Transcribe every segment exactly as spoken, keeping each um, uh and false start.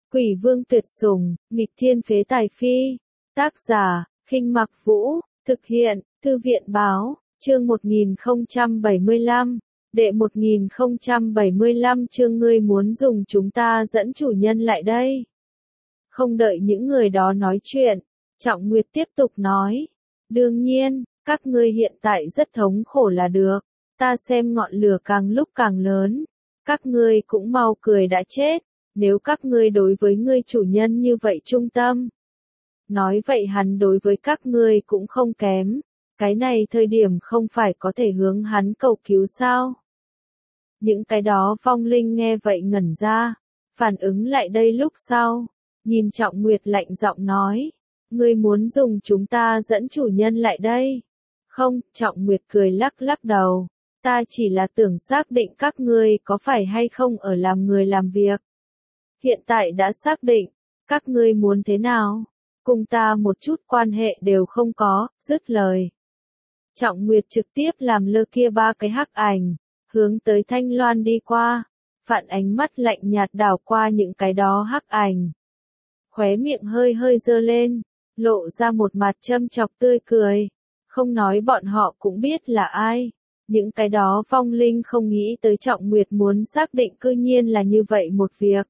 Quỷ vương tuyệt sủng, nghịch thiên phế tài phi. Tác giả, Khinh Mặc Vũ, thực hiện, Thư viện báo, chương một nghìn không trăm bảy mươi lăm, đệ một nghìn không trăm bảy mươi lăm chương ngươi muốn dùng chúng ta dẫn chủ nhân lại đây. Không đợi những người đó nói chuyện, Trọng Nguyệt tiếp tục nói. Đương nhiên, các ngươi hiện tại rất thống khổ là được, ta xem ngọn lửa càng lúc càng lớn, các ngươi cũng mau cười đã chết, nếu các ngươi đối với ngươi chủ nhân như vậy trung tâm. Nói vậy hắn đối với các ngươi cũng không kém, cái này thời điểm không phải có thể hướng hắn cầu cứu sao? Những cái đó vong linh nghe vậy ngẩn ra, phản ứng lại đây lúc sau, nhìn Trọng Nguyệt lạnh giọng nói, ngươi muốn dùng chúng ta dẫn chủ nhân lại đây? Không, Trọng Nguyệt cười lắc lắc đầu, ta chỉ là tưởng xác định các ngươi có phải hay không ở làm người làm việc. Hiện tại đã xác định, các ngươi muốn thế nào? Cùng ta một chút quan hệ đều không có, dứt lời. Trọng Nguyệt trực tiếp làm lơ kia ba cái hắc ảnh, hướng tới Thanh Loan đi qua, phản ánh mắt lạnh nhạt đảo qua những cái đó hắc ảnh. Khóe miệng hơi hơi dơ lên, lộ ra một mặt châm chọc tươi cười, không nói bọn họ cũng biết là ai. Những cái đó vong linh không nghĩ tới Trọng Nguyệt muốn xác định cư nhiên là như vậy một việc.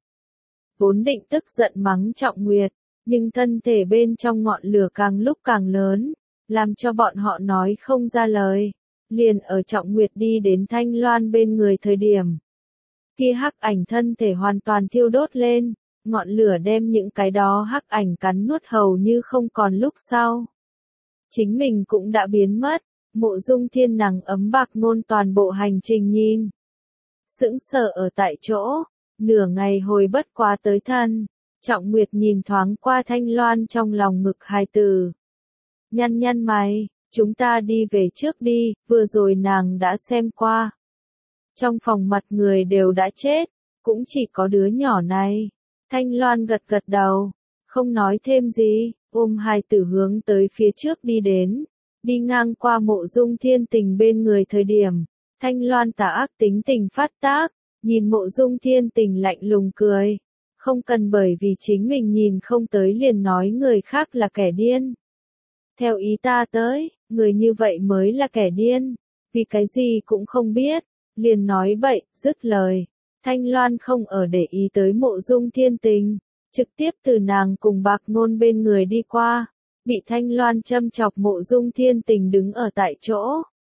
Vốn định tức giận mắng Trọng Nguyệt, nhưng thân thể bên trong ngọn lửa càng lúc càng lớn, làm cho bọn họ nói không ra lời. Liền ở Trọng Nguyệt đi đến Thanh Loan bên người thời điểm, kia hắc ảnh thân thể hoàn toàn thiêu đốt lên, ngọn lửa đem những cái đó hắc ảnh cắn nuốt hầu như không còn lúc sau. Chính mình cũng đã biến mất, Mộ Dung Thiên nắng ấm bạc ngôn toàn bộ hành trình nhìn. Sững sờ ở tại chỗ, nửa ngày hồi bất quá tới thân, Trọng Nguyệt nhìn thoáng qua Thanh Loan trong lòng ngực hài tử. Nhăn nhăn mày, chúng ta đi về trước đi, vừa rồi nàng đã xem qua. Trong phòng mặt người đều đã chết, cũng chỉ có đứa nhỏ này. Thanh Loan gật gật đầu, không nói thêm gì, ôm hài tử hướng tới phía trước đi đến. Đi ngang qua Mộ Dung Thiên Tình bên người thời điểm, Thanh Loan tà ác tính tình phát tác, nhìn Mộ Dung Thiên Tình lạnh lùng cười. Không cần bởi vì chính mình nhìn không tới liền nói người khác là kẻ điên. Theo ý ta tới, người như vậy mới là kẻ điên, vì cái gì cũng không biết, liền nói bậy, dứt lời. Thanh Loan không ở để ý tới Mộ Dung Thiên Tình, trực tiếp từ nàng cùng Bạc Ngôn bên người đi qua, bị Thanh Loan châm chọc. Mộ Dung Thiên Tình đứng ở tại chỗ,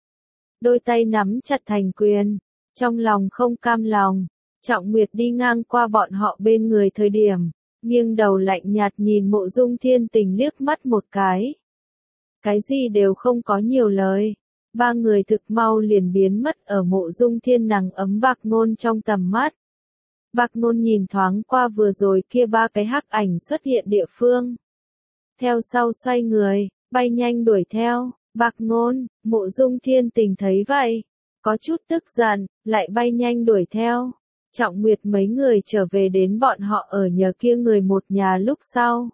đôi tay nắm chặt thành quyền, trong lòng không cam lòng. Trọng Nguyệt đi ngang qua bọn họ bên người thời điểm, nghiêng đầu lạnh nhạt nhìn Mộ Dung Thiên Tình liếc mắt một cái. Cái gì đều không có nhiều lời, ba người thực mau liền biến mất ở Mộ Dung Thiên nắng ấm Bạc Ngôn trong tầm mắt. Bạc Ngôn nhìn thoáng qua vừa rồi kia ba cái hắc ảnh xuất hiện địa phương. Theo sau xoay người, bay nhanh đuổi theo. Bạc Ngôn, Mộ Dung Thiên Tình thấy vậy, có chút tức giận, lại bay nhanh đuổi theo. Trọng Nguyệt mấy người trở về đến bọn họ ở nhờ kia người một nhà lúc sau.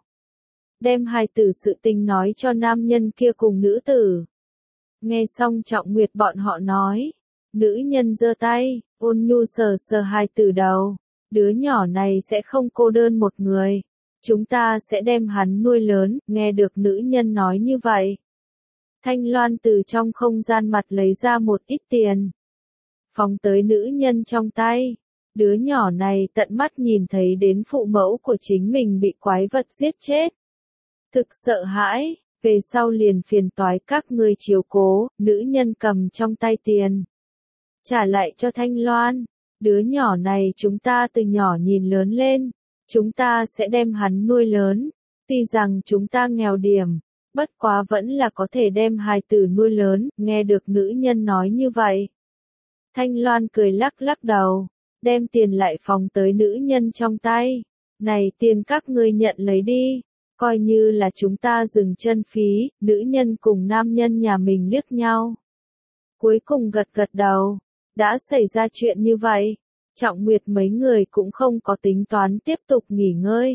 Đem hài tử sự tình nói cho nam nhân kia cùng nữ tử. Nghe xong Trọng Nguyệt bọn họ nói, nữ nhân giơ tay, ôn nhu sờ sờ hài tử đầu. Đứa nhỏ này sẽ không cô đơn một người. Chúng ta sẽ đem hắn nuôi lớn. Nghe được nữ nhân nói như vậy, Thanh Loan từ trong không gian mặt lấy ra một ít tiền, phóng tới nữ nhân trong tay. Đứa nhỏ này tận mắt nhìn thấy đến phụ mẫu của chính mình bị quái vật giết chết. Thực sợ hãi, về sau liền phiền toái các ngươi chiếu cố. Nữ nhân cầm trong tay tiền, trả lại cho Thanh Loan. Đứa nhỏ này chúng ta từ nhỏ nhìn lớn lên, chúng ta sẽ đem hắn nuôi lớn. Tuy rằng chúng ta nghèo điểm, bất quá vẫn là có thể đem hài tử nuôi lớn. Nghe được nữ nhân nói như vậy, Thanh Loan cười lắc lắc đầu, đem tiền lại phóng tới nữ nhân trong tay. Này tiền các ngươi nhận lấy đi, coi như là chúng ta dừng chân phí. Nữ nhân cùng nam nhân nhà mình liếc nhau, cuối cùng gật gật đầu. Đã xảy ra chuyện như vậy, Trọng Nguyệt mấy người cũng không có tính toán tiếp tục nghỉ ngơi,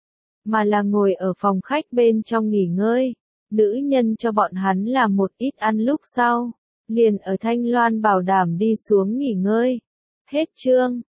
mà là ngồi ở phòng khách bên trong nghỉ ngơi. Nữ nhân cho bọn hắn làm một ít ăn lúc sau, liền ở Thanh Loan bảo đảm đi xuống nghỉ ngơi. Hết chương.